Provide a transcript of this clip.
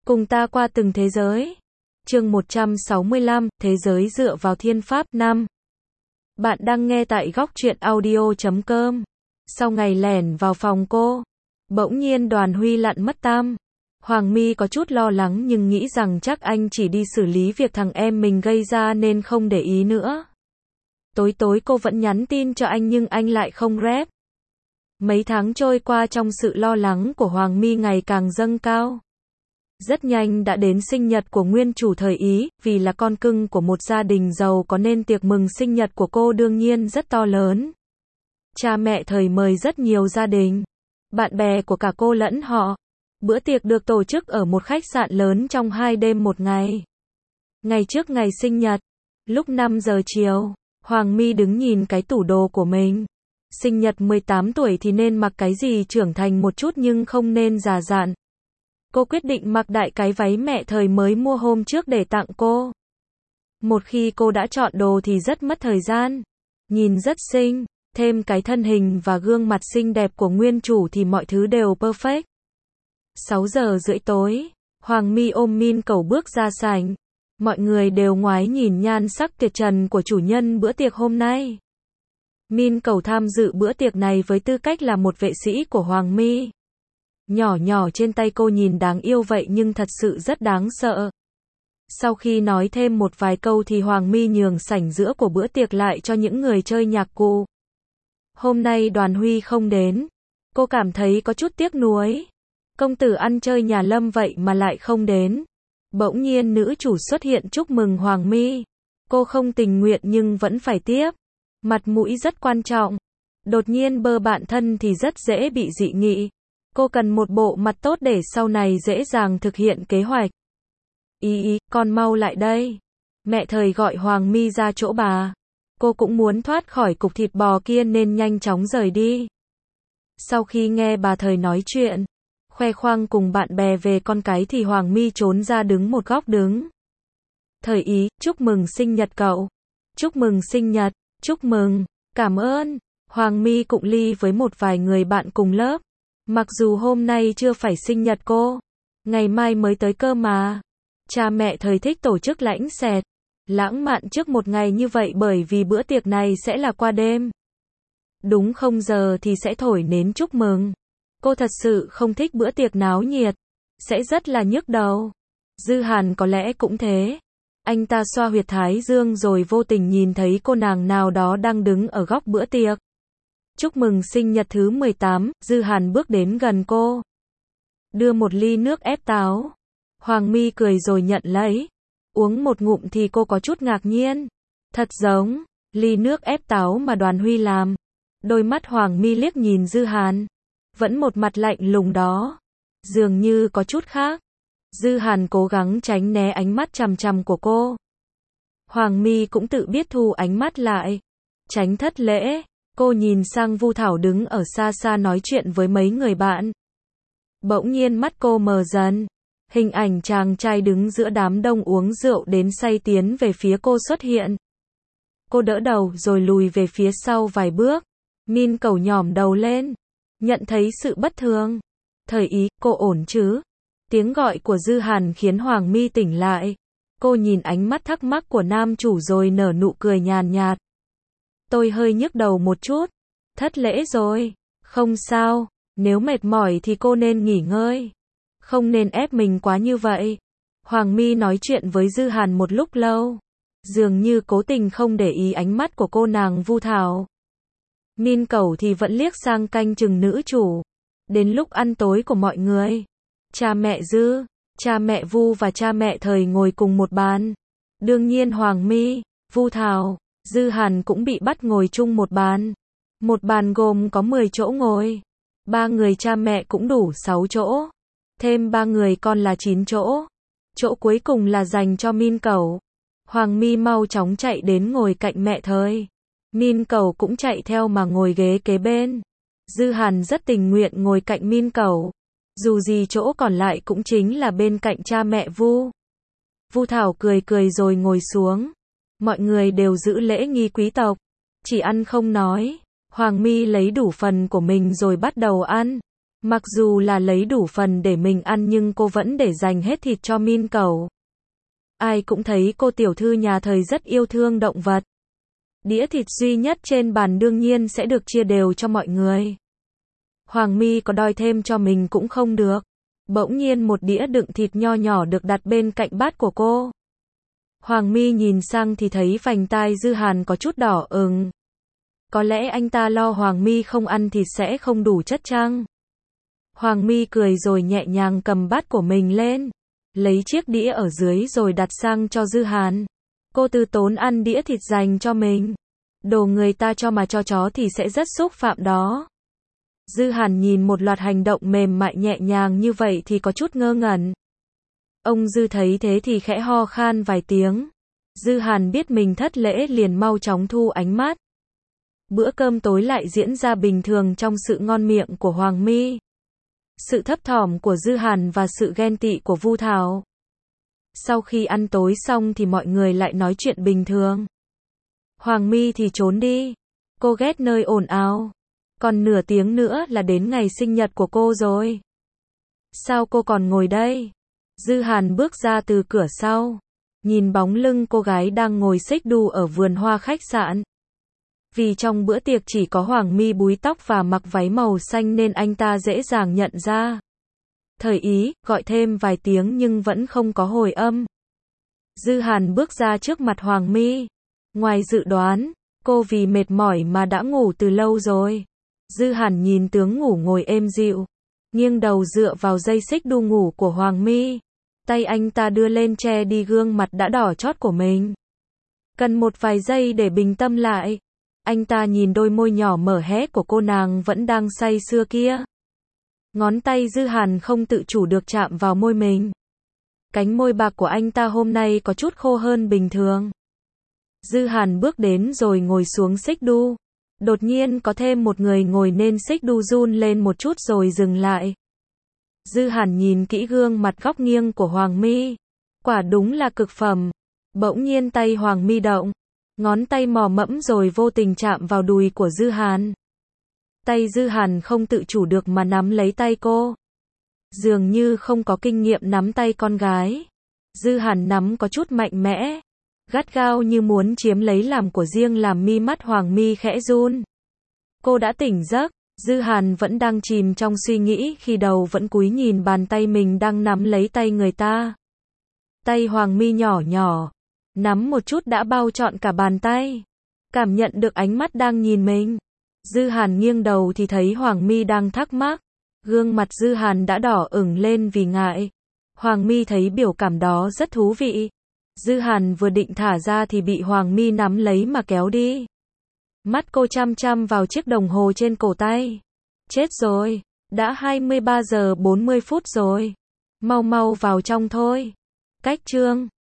Cùng ta qua từng thế giới. Chương 165, Thế giới dựa vào thiên pháp 5. Bạn đang nghe tại góc truyện audio.com. Sau ngày lẻn vào phòng cô, bỗng nhiên Đoàn Huy lặn mất tăm. Hoàng My có chút lo lắng nhưng nghĩ rằng chắc anh chỉ đi xử lý việc thằng em mình gây ra nên không để ý nữa. Tối tối cô vẫn nhắn tin cho anh nhưng anh lại không rep. Mấy tháng trôi qua trong sự lo lắng của Hoàng My ngày càng dâng cao. Rất nhanh đã đến sinh nhật của nguyên chủ thời Ý, vì là con cưng của một gia đình giàu có nên tiệc mừng sinh nhật của cô đương nhiên rất to lớn. Cha mẹ thời mời rất nhiều gia đình, bạn bè của cả cô lẫn họ. Bữa tiệc được tổ chức ở một khách sạn lớn trong 2 đêm 1 ngày. Ngày trước ngày sinh nhật, lúc 5 giờ chiều, Hoàng My đứng nhìn cái tủ đồ của mình. Sinh nhật 18 tuổi thì nên mặc cái gì trưởng thành một chút nhưng không nên già dặn. Cô quyết định mặc đại cái váy mẹ thời mới mua hôm trước để tặng cô. Một khi cô đã chọn đồ thì rất mất thời gian. Nhìn rất xinh, thêm cái thân hình và gương mặt xinh đẹp của nguyên chủ thì mọi thứ đều perfect. 6 giờ rưỡi tối, Hoàng My ôm Min Cẩu bước ra sảnh. Mọi người đều ngoái nhìn nhan sắc tuyệt trần của chủ nhân bữa tiệc hôm nay. Min Cẩu tham dự bữa tiệc này với tư cách là một vệ sĩ của Hoàng My. Nhỏ nhỏ trên tay cô nhìn đáng yêu vậy nhưng thật sự rất đáng sợ. Sau khi nói thêm một vài câu thì Hoàng My nhường sảnh giữa của bữa tiệc lại cho những người chơi nhạc cụ. Hôm nay Đoàn Huy không đến. Cô cảm thấy có chút tiếc nuối. Công tử ăn chơi nhà Lâm vậy mà lại không đến. Bỗng nhiên nữ chủ xuất hiện chúc mừng Hoàng My. Cô không tình nguyện nhưng vẫn phải tiếp. Mặt mũi rất quan trọng. Đột nhiên bơ bạn thân thì rất dễ bị dị nghị. Cô cần một bộ mặt tốt để sau này dễ dàng thực hiện kế hoạch. Ý, con mau lại đây. Mẹ thời gọi Hoàng My ra chỗ bà. Cô cũng muốn thoát khỏi cục thịt bò kia nên nhanh chóng rời đi. Sau khi nghe bà thời nói chuyện, khoe khoang cùng bạn bè về con cái thì Hoàng My trốn ra đứng một góc đứng. Thời Ý, chúc mừng sinh nhật cậu. Chúc mừng sinh nhật, chúc mừng, cảm ơn. Hoàng My cụng ly với một vài người bạn cùng lớp. Mặc dù hôm nay chưa phải sinh nhật cô, ngày mai mới tới cơ mà. Cha mẹ thời thích tổ chức lãng xẹt, lãng mạn trước một ngày như vậy bởi vì bữa tiệc này sẽ là qua đêm. Đúng 0 giờ thì sẽ thổi nến chúc mừng. Cô thật sự không thích bữa tiệc náo nhiệt, sẽ rất là nhức đầu. Dư Hàn có lẽ cũng thế. Anh ta xoa huyệt thái dương rồi vô tình nhìn thấy cô nàng nào đó đang đứng ở góc bữa tiệc. Chúc mừng sinh nhật thứ 18, Dư Hàn bước đến gần cô. Đưa một ly nước ép táo. Hoàng My cười rồi nhận lấy. Uống một ngụm thì cô có chút ngạc nhiên. Thật giống ly nước ép táo mà Đoàn Huy làm. Đôi mắt Hoàng My liếc nhìn Dư Hàn. Vẫn một mặt lạnh lùng đó. Dường như có chút khác. Dư Hàn cố gắng tránh né ánh mắt chằm chằm của cô. Hoàng My cũng tự biết thu ánh mắt lại. Tránh thất lễ. Cô nhìn sang Vu Thảo đứng ở xa xa nói chuyện với mấy người bạn. Bỗng nhiên mắt cô mờ dần. Hình ảnh chàng trai đứng giữa đám đông uống rượu đến say tiến về phía cô xuất hiện. Cô đỡ đầu rồi lùi về phía sau vài bước. Min Cẩu nhỏm đầu lên. Nhận thấy sự bất thường. Thời Ý, cô ổn chứ? Tiếng gọi của Dư Hàn khiến Hoàng My tỉnh lại. Cô nhìn ánh mắt thắc mắc của nam chủ rồi nở nụ cười nhàn nhạt. Tôi hơi nhức đầu một chút. Thất lễ rồi. Không sao. Nếu mệt mỏi thì cô nên nghỉ ngơi. Không nên ép mình quá như vậy. Hoàng My nói chuyện với Dư Hàn một lúc lâu. Dường như cố tình không để ý ánh mắt của cô nàng Vu Thảo. Min Cẩu thì vẫn liếc sang canh chừng nữ chủ. Đến lúc ăn tối của mọi người, cha mẹ Dư, cha mẹ Vu và cha mẹ thời ngồi cùng một bàn. Đương nhiên Hoàng My, Vu Thảo, Dư Hàn cũng bị bắt ngồi chung một bàn. Một bàn gồm có 10 chỗ ngồi. 3 người cha mẹ cũng đủ 6 chỗ. Thêm 3 người con là 9 chỗ. Chỗ cuối cùng là dành cho Min Cẩu. Hoàng My mau chóng chạy đến ngồi cạnh mẹ thời. Min Cẩu cũng chạy theo mà ngồi ghế kế bên. Dư Hàn rất tình nguyện ngồi cạnh Min Cẩu. Dù gì chỗ còn lại cũng chính là bên cạnh cha mẹ Vu. Vu Thảo cười cười rồi ngồi xuống. Mọi người đều giữ lễ nghi quý tộc. Chỉ ăn không nói. Hoàng My lấy đủ phần của mình rồi bắt đầu ăn. Mặc dù là lấy đủ phần để mình ăn nhưng cô vẫn để dành hết thịt cho Min cẩu. Ai cũng thấy cô tiểu thư nhà thời rất yêu thương động vật. Đĩa thịt duy nhất trên bàn đương nhiên sẽ được chia đều cho mọi người. Hoàng My có đòi thêm cho mình cũng không được. Bỗng nhiên một đĩa đựng thịt nho nhỏ được đặt bên cạnh bát của cô. Hoàng My nhìn sang thì thấy vành tai Dư Hàn có chút đỏ ửng. Có lẽ anh ta lo Hoàng My không ăn thịt sẽ không đủ chất chăng? Hoàng My cười rồi nhẹ nhàng cầm bát của mình lên, lấy chiếc đĩa ở dưới rồi đặt sang cho Dư Hàn. Cô từ tốn ăn đĩa thịt dành cho mình. Đồ người ta cho mà cho chó thì sẽ rất xúc phạm đó. Dư Hàn nhìn một loạt hành động mềm mại nhẹ nhàng như vậy thì có chút ngơ ngẩn. Ông Dư thấy thế thì khẽ ho khan vài tiếng. Dư Hàn biết mình thất lễ liền mau chóng thu ánh mắt. Bữa cơm tối lại diễn ra bình thường trong sự ngon miệng của Hoàng My, sự thấp thỏm của Dư Hàn và sự ghen tị của Vu Thảo. Sau khi ăn tối xong thì mọi người lại nói chuyện bình thường. Hoàng My thì trốn đi. Cô ghét nơi ồn ào. Còn nửa tiếng nữa là đến ngày sinh nhật của cô rồi. Sao cô còn ngồi đây? Dư Hàn bước ra từ cửa sau, nhìn bóng lưng cô gái đang ngồi xích đu ở vườn hoa khách sạn. Vì trong bữa tiệc chỉ có Hoàng My búi tóc và mặc váy màu xanh nên anh ta dễ dàng nhận ra. Thời ý, gọi thêm vài tiếng nhưng vẫn không có hồi âm. Dư Hàn bước ra trước mặt Hoàng My. Ngoài dự đoán, cô vì mệt mỏi mà đã ngủ từ lâu rồi. Dư Hàn nhìn tướng ngủ ngồi êm dịu, nghiêng đầu dựa vào dây xích đu ngủ của Hoàng My. Tay anh ta đưa lên che đi gương mặt đã đỏ chót của mình. Cần một vài giây để bình tâm lại. Anh ta nhìn đôi môi nhỏ mở hé của cô nàng vẫn đang say sưa kia. Ngón tay Dư Hàn không tự chủ được chạm vào môi mình. Cánh môi bạc của anh ta hôm nay có chút khô hơn bình thường. Dư Hàn bước đến rồi ngồi xuống xích đu. Đột nhiên có thêm một người ngồi nên xích đu run lên một chút rồi dừng lại. Dư Hàn nhìn kỹ gương mặt góc nghiêng của Hoàng My. Quả đúng là cực phẩm. Bỗng nhiên tay Hoàng My động. Ngón tay mò mẫm rồi vô tình chạm vào đùi của Dư Hàn. Tay Dư Hàn không tự chủ được mà nắm lấy tay cô. Dường như không có kinh nghiệm nắm tay con gái. Dư Hàn nắm có chút mạnh mẽ, gắt gao như muốn chiếm lấy làm của riêng làm mi mắt Hoàng My khẽ run. Cô đã tỉnh giấc, Dư Hàn vẫn đang chìm trong suy nghĩ khi đầu vẫn cúi nhìn bàn tay mình đang nắm lấy tay người ta. Tay Hoàng My nhỏ nhỏ, nắm một chút đã bao trọn cả bàn tay. Cảm nhận được ánh mắt đang nhìn mình. Dư Hàn nghiêng đầu thì thấy Hoàng My đang thắc mắc. Gương mặt Dư Hàn đã đỏ ửng lên vì ngại. Hoàng My thấy biểu cảm đó rất thú vị. Dư Hàn vừa định thả ra thì bị Hoàng My nắm lấy mà kéo đi. Mắt cô chăm chăm vào chiếc đồng hồ trên cổ tay. Chết rồi, đã 23 giờ 40 phút rồi. Mau mau vào trong thôi. Cách chương